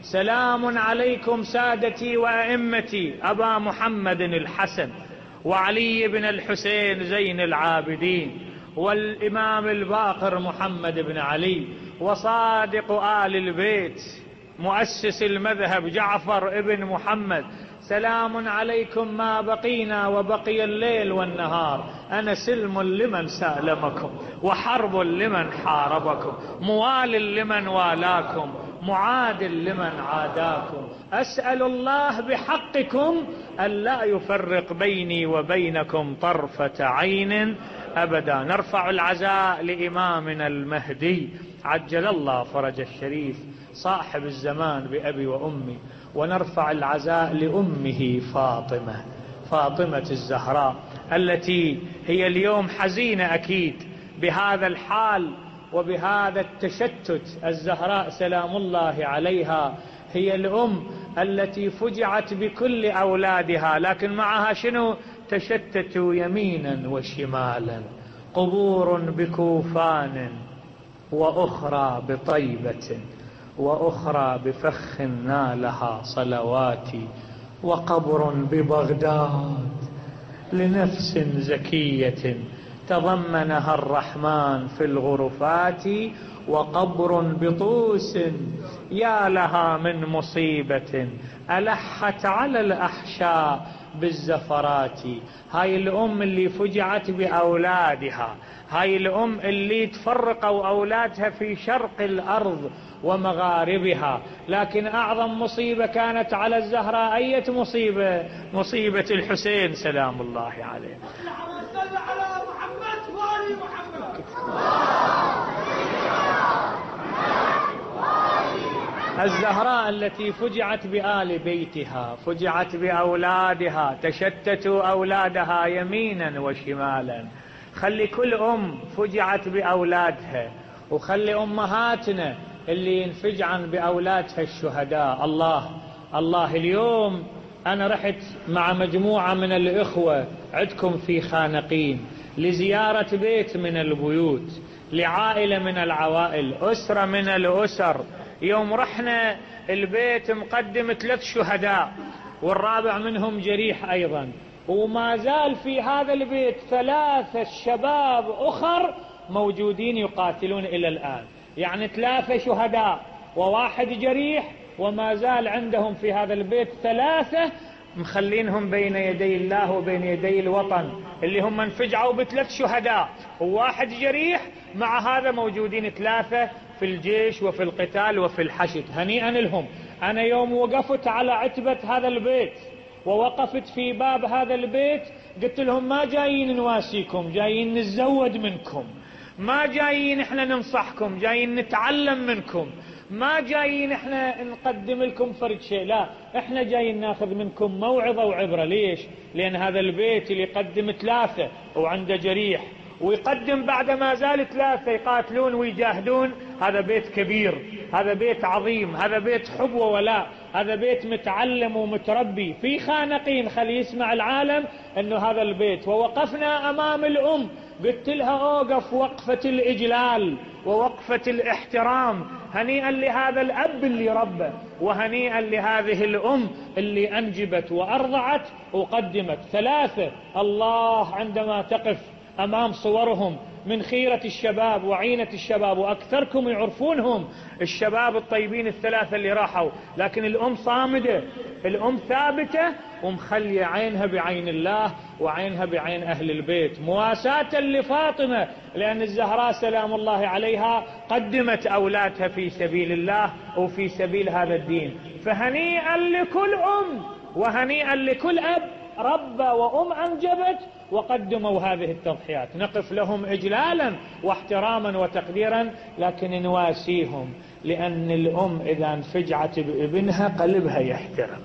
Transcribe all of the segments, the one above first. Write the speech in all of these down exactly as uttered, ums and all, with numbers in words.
سلام عليكم سادتي وأئمتي أبا محمد الحسن وعلي بن الحسين زين العابدين والإمام الباقر محمد بن علي وصادق آل البيت مؤسس المذهب جعفر ابن محمد. سلام عليكم ما بقينا وبقي الليل والنهار، أنا سلم لمن سالمكم وحرب لمن حاربكم، موال لمن والاكم معاد لمن عاداكم، أسأل الله بحقكم ألا يفرق بيني وبينكم طرفة عين أبدا. نرفع العزاء لإمامنا المهدي عجل الله فرج الشريف صاحب الزمان بأبي وأمي، ونرفع العزاء لأمه فاطمة فاطمة الزهراء التي هي اليوم حزينة أكيد بهذا الحال وبهذا التشتت. الزهراء سلام الله عليها هي الأم التي فجعت بكل أولادها، لكن معها شنو؟ تشتتوا يمينا وشمالا، قبور بكوفان وأخرى بطيبة وأخرى بفخ نالها صلواتي، وقبر ببغداد لنفس زكية تضمنها الرحمن في الغرفات، وقبر بطوس يا لها من مصيبة ألحت على الأحشاء بالزفرات. هاي الأم اللي فجعت بأولادها، هاي الأم اللي تفرقوا أولادها في شرق الأرض ومغاربها، لكن أعظم مصيبة كانت على الزهراء أية مصيبة؟ مصيبة الحسين سلام الله عليه. الزهراء التي فجعت بآل بيتها، فجعت بأولادها، تشتتوا أولادها يمينا وشمالا. خلي كل أم فجعت بأولادها، وخلي أمهاتنا اللي ينفجعن بأولادها الشهداء. الله الله اليوم أنا رحت مع مجموعة من الإخوة عندكم في خانقين لزيارة بيت من البيوت، لعائلة من العوائل، أسرة من الأسر. يوم رحنا البيت مقدم ثلاث شهداء والرابع منهم جريح أيضا، وما زال في هذا البيت ثلاثة شباب أخر موجودين يقاتلون إلى الآن. يعني ثلاثة شهداء وواحد جريح، وما زال عندهم في هذا البيت ثلاثة مخلينهم بين يدي الله وبين يدي الوطن، اللي هم انفجعوا بثلاث شهداء وواحد جريح، مع هذا موجودين ثلاثة في الجيش وفي القتال وفي الحشد. هنيئا لهم. أنا يوم وقفت على عتبة هذا البيت ووقفت في باب هذا البيت قلت لهم ما جايين نواسيكم، جايين نتزود منكم، ما جايين احنا ننصحكم، جايين نتعلم منكم، ما جايين احنا نقدم لكم فرد شيء، لا احنا جايين ناخذ منكم موعظة وعبرة. ليش؟ لأن هذا البيت اللي يقدم ثلاثة وعنده جريح ويقدم بعد ما زال ثلاثة يقاتلون ويجاهدون، هذا بيت كبير، هذا بيت عظيم، هذا بيت حب وولاء، هذا بيت متعلم ومتربي في خانقين. خلي يسمع العالم انه هذا البيت. ووقفنا امام الام قلت لها اوقف وقفة الاجلال ووقفة الاحترام، هنيئا لهذا الاب اللي ربى، وهنيئا لهذه الام اللي انجبت وارضعت وقدمت ثلاثة. الله عندما تقف أمام صورهم من خيرة الشباب وعينة الشباب، وأكثركم يعرفونهم الشباب الطيبين الثلاثة اللي راحوا، لكن الأم صامدة، الأم ثابتة ومخلية عينها بعين الله وعينها بعين أهل البيت، مواساة لفاطمة، لأن الزهراء سلام الله عليها قدمت أولادها في سبيل الله وفي سبيل هذا الدين. فهنيئا لكل أم وهنيئا لكل أب ربى وأم أنجبت وقدموا هذه التضحيات. نقف لهم إجلالا واحتراما وتقديرا، لكن نواسيهم، لأن الأم إذا انفجعت بابنها قلبها يحترق.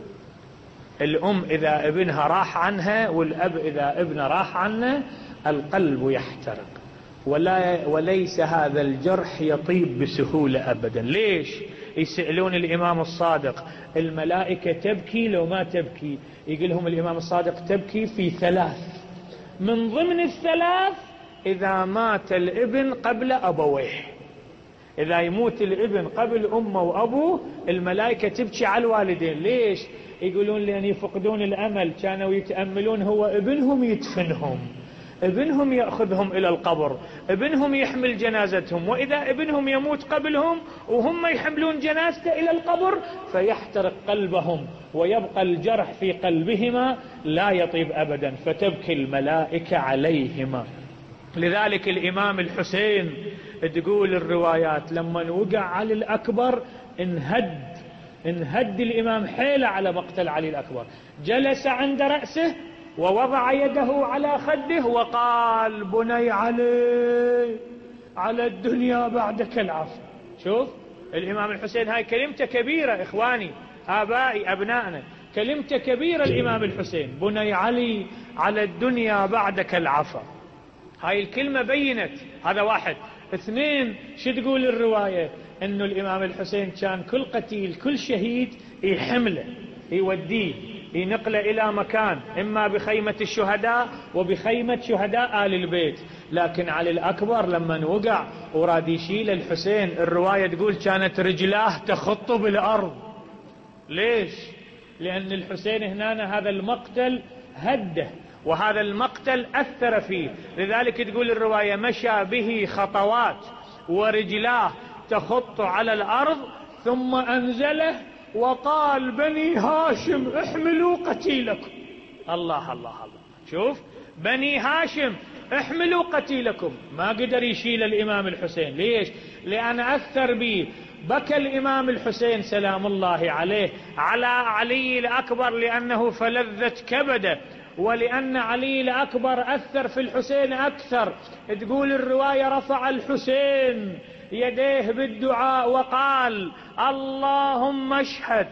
الأم إذا ابنها راح عنها والأب إذا ابنه راح عنه القلب يحترق، ولا وليس هذا الجرح يطيب بسهولة أبدا. ليش؟ يسألون الإمام الصادق الملائكة تبكي لو ما تبكي؟ يقول لهم الإمام الصادق تبكي في ثلاث، من ضمن الثلاث إذا مات الابن قبل أبويه. إذا يموت الابن قبل أمه وأبوه الملائكة تبكي على الوالدين. ليش؟ يقولون لأن يفقدون الأمل، كانوا يتأملون هو ابنهم يدفنهم، ابنهم يأخذهم إلى القبر، ابنهم يحمل جنازتهم، وإذا ابنهم يموت قبلهم وهم يحملون جنازته إلى القبر فيحترق قلبهم ويبقى الجرح في قلبهما لا يطيب أبدا، فتبكي الملائكة عليهما. لذلك الإمام الحسين تقول الروايات لما وقع علي الأكبر انهد انهد الإمام حيلة على مقتل علي الأكبر، جلس عند رأسه ووضع يده على خده وقال: بني علي، على الدنيا بعدك العفو. شوف الإمام الحسين، هاي كلمته كبيرة إخواني، آبائي أبنائنا، كلمته كبيرة الإمام الحسين: بني علي، على الدنيا بعدك العفو. هاي الكلمة بينت هذا واحد. اثنين، شو تقول الرواية؟ انه الامام الحسين كان كل قتيل كل شهيد يحمله يوديه ينقله الى مكان، اما بخيمة الشهداء وبخيمة شهداء آل البيت. لكن علي الأكبر لما وقع وراد يشيل الحسين، الرواية تقول كانت رجلاه تخط بالأرض. ليش؟ لأن الحسين هنا هذا المقتل هده، وهذا المقتل أثر فيه. لذلك تقول الرواية: مشى به خطوات ورجلاه تخط على الأرض، ثم أنزله وقال: بني هاشم احملوا قتيلكم. الله الله الله، شوف، بني هاشم احملوا قتيلكم. ما قدر يشيل الإمام الحسين. ليش؟ لأن أثر به. بكى الإمام الحسين سلام الله عليه على علي الأكبر لأنه فلذت كبده، ولأن علي الأكبر أثر في الحسين أكثر. تقول الرواية: رفع الحسين يديه بالدعاء وقال: اللهم اشهد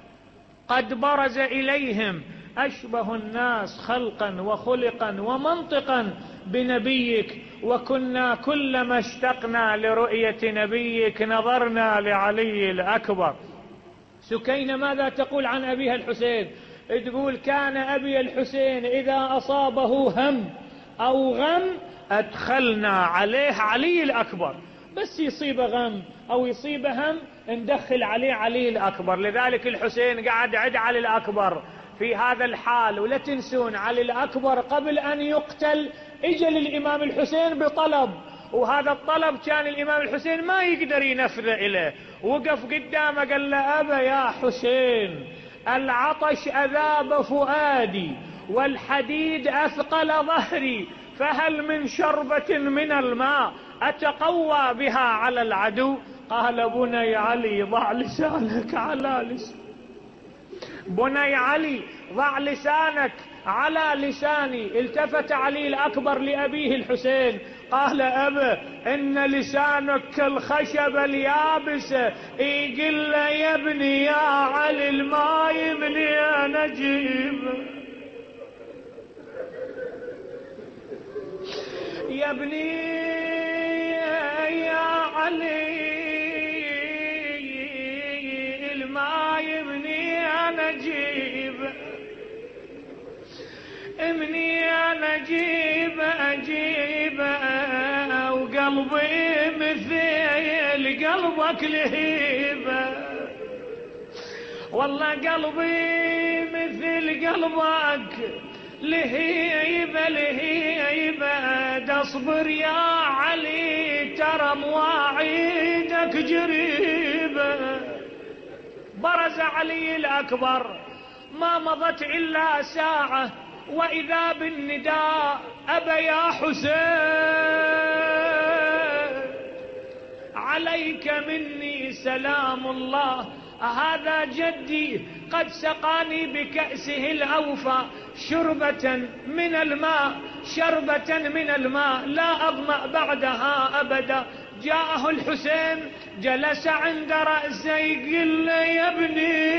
قد برز إليهم أشبه الناس خلقا وخلقا ومنطقا بنبيك، وكنا كلما اشتقنا لرؤية نبيك نظرنا لعلي الأكبر. سكينة ماذا تقول عن أبيها الحسين؟ تقول: كان أبي الحسين إذا أصابه هم أو غم أدخلنا عليه علي الأكبر، بس يصيب غم أو يصيب هم ندخل عليه علي الأكبر. لذلك الحسين قاعد عد علي الأكبر في هذا الحال. ولا تنسون علي الأكبر قبل أن يقتل اجل الإمام الحسين بطلب، وهذا الطلب كان الإمام الحسين ما يقدر ينفذ إليه. وقف قدامه قال له: أبا يا حسين، العطش أذاب فؤادي والحديد أثقل ظهري، فهل من شربة من الماء أتقوى بها على العدو؟ قال: بني علي ضع لسانك على لساني، بني علي ضع لسانك على لساني. التفت علي الأكبر لأبيه الحسين قال: أبا، إن لسانك كالخشب اليابسة. يقول له: يا ابني يا علي الماء يمني أنا أجيب، يا ابني يا علي الماء يمني أنا أجيب، امني أنا أجيب أجيب، وقلبي مثل قلبك لهيبة، والله قلبي مثل قلبك لهيبة لهيبة. تصبر يا علي ترى مواعيدك جريبة. برز علي الأكبر، ما مضت إلا ساعة وإذا بالنداء: أبا يا حسين، عليك مني سلام الله، هذا جدي قد سقاني بكأسه الأوفى شربة من الماء، شربة من الماء لا أظمأ بعدها أبدا. جاءه الحسين جلس عند رأسه يقول له: يا ابني.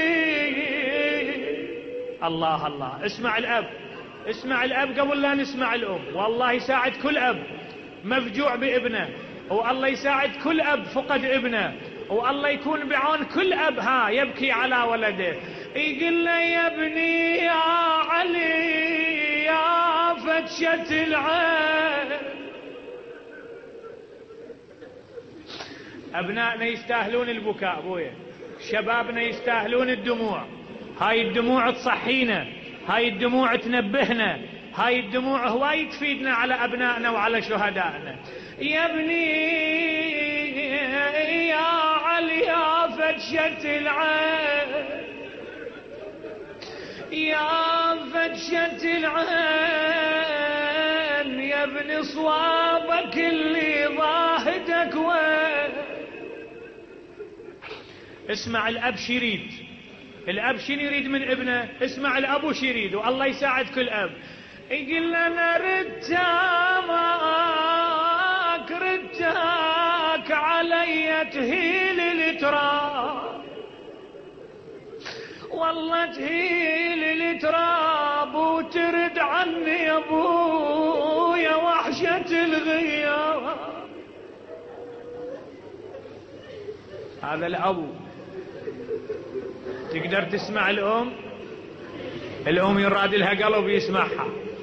الله الله، اسمع الأب، اسمع الأب قبل لا نسمع الأم. والله يساعد كل أب مفجوع بابنه، والله يساعد كل أب فقد ابنه، والله يكون بعون كل أب ها يبكي على ولده. يقول له: يا ابني يا علي يا فتشة العين، أبنائنا يستاهلون البكاء بويا، شبابنا يستاهلون الدموع. هاي الدموع تصحينا، هاي الدموع تنبهنا، هاي الدموع هواي تفيدنا على أبنائنا وعلى شهدائنا. يا ابني يا علي يا فتشة العين، يا فتشة العين، يا ابن صوابك اللي ضاهدك وين. اسمع الأب شيريد، الأب شنو يريد من ابنه؟ اسمع الأب وش يريد، والله يساعد كل أب. يقول لنا رتاك رتاك علي تهيل التراب، والله تهيل التراب وترد عني يا ابويا وحشة الغياب. هذا الأبو. تقدر تسمع الأم؟ الأم يراد لها قلب يسمعها.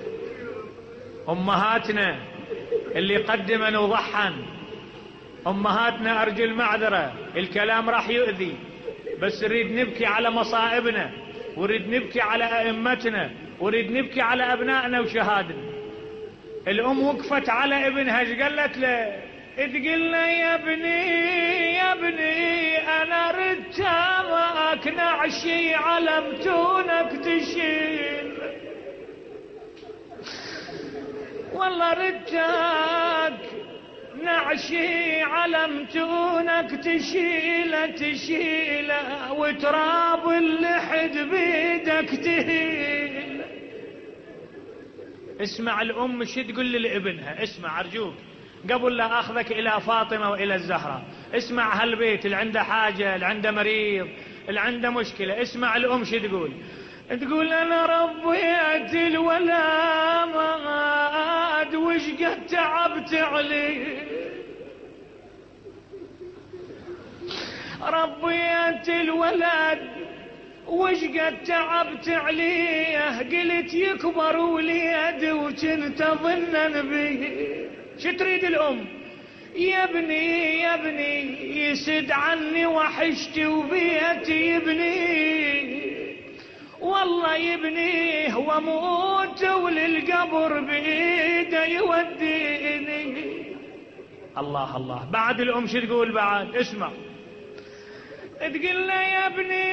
أمهاتنا اللي قدمن وضحن، أمهاتنا أرجو المعذرة، الكلام راح يؤذي، بس نريد نبكي على مصائبنا، ونريد نبكي على أئمتنا، ونريد نبكي على أبنائنا وشهادنا. الأم وقفت على ابنها، ايش قالت له؟ تقول له يا ابني يا ابني أنا رتامك نعشي علمتونك تشيل، والله ردك نعشي علمتونك تشيله تشيله وتراب اللحد بيدك تهيل. اسمع الأم شو تقول لابنها، اسمع أرجوك قبل لا أخذك إلى فاطمة وإلى الزهرة. اسمع هالبيت اللي عنده حاجة، اللي عنده مريض، اللي عنده مشكلة. اسمع الأم شو تقول. تقول أنا ربيت الولد وش قد تعبت عليه، ربيت الولد وش قد تعبت عليه، قلت يكبر وليد وكنت ظنن به. شو تريد الأم؟ يا ابني يا ابني يسد عني وحشتي وبيتي يبني، والله يبنيه واموت وللقبر بيده يوديني. الله الله. بعد الأم شو تقول بعد؟ اسمع. تقول له يا ابني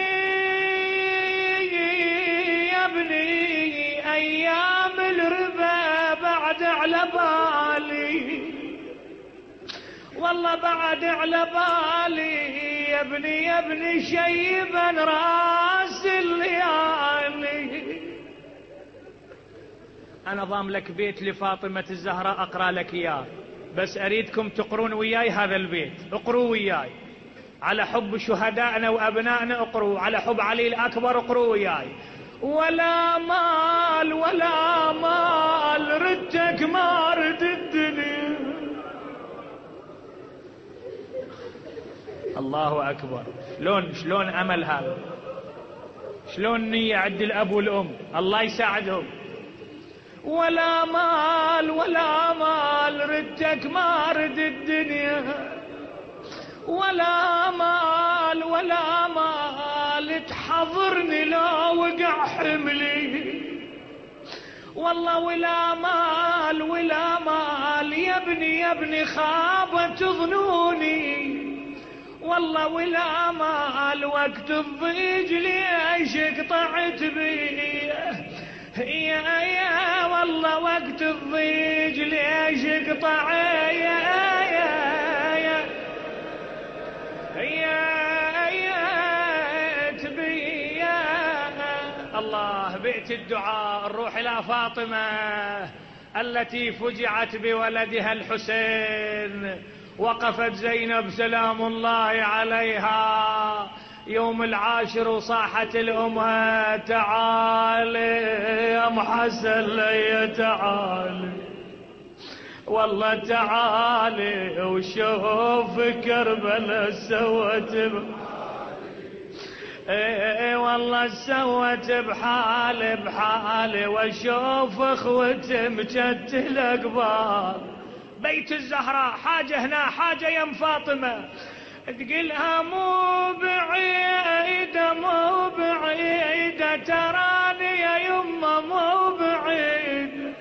يا ابني ايام الربا بعد على بالي، والله بعد على بالي يا ابني يا ابني شيبا راس الليالي. انا ضام لك بيت لفاطمة الزهراء اقرا لك اياه، بس اريدكم تقرون وياي هذا البيت، اقروا وياي على حب شهدائنا وابنائنا، اقروا على حب علي الاكبر، اقروا وياي. ولا مال ولا مال ردك ما رد الدنيا. الله اكبر. شلون شلون امل هذا، شلون نية عند الاب والام، الله يساعدهم. ولا مال ولا مال ردك ما رد الدنيا، ولا مال ولا مال تحضرني لو وقع حملي، والله ولا مال ولا مال يا ابني يا ابني خابت ظنوني، والله ولا مال وقت الضيج ليش قطعت بي، يا يا والله وقت الضيج ليش قطع يا يا يا يا يا تبي يا الله. بئت الدعاء الروح إلى فاطمة التي فجعت بولدها الحسين. وقفت زينب سلام الله عليها يوم العاشر وصاحت الأمة تعالي يا محسن لي تعالي، والله تعالي وشوف كربلاء سوت ايه والله سوت بحالي بحالي، واشوف اخوتي مجتل اقبال. بيت الزهراء حاجة هنا حاجة يا ام فاطمة، تقلها مو بعيدة مو بعيدة تراني يا يمه مو بعيدة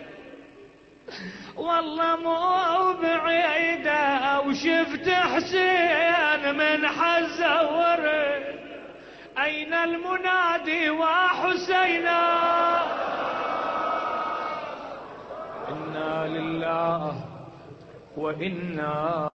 والله مو بعيدة وشفت حسين من حزة ورد أين المنادي وحسينا إنا لله وإنا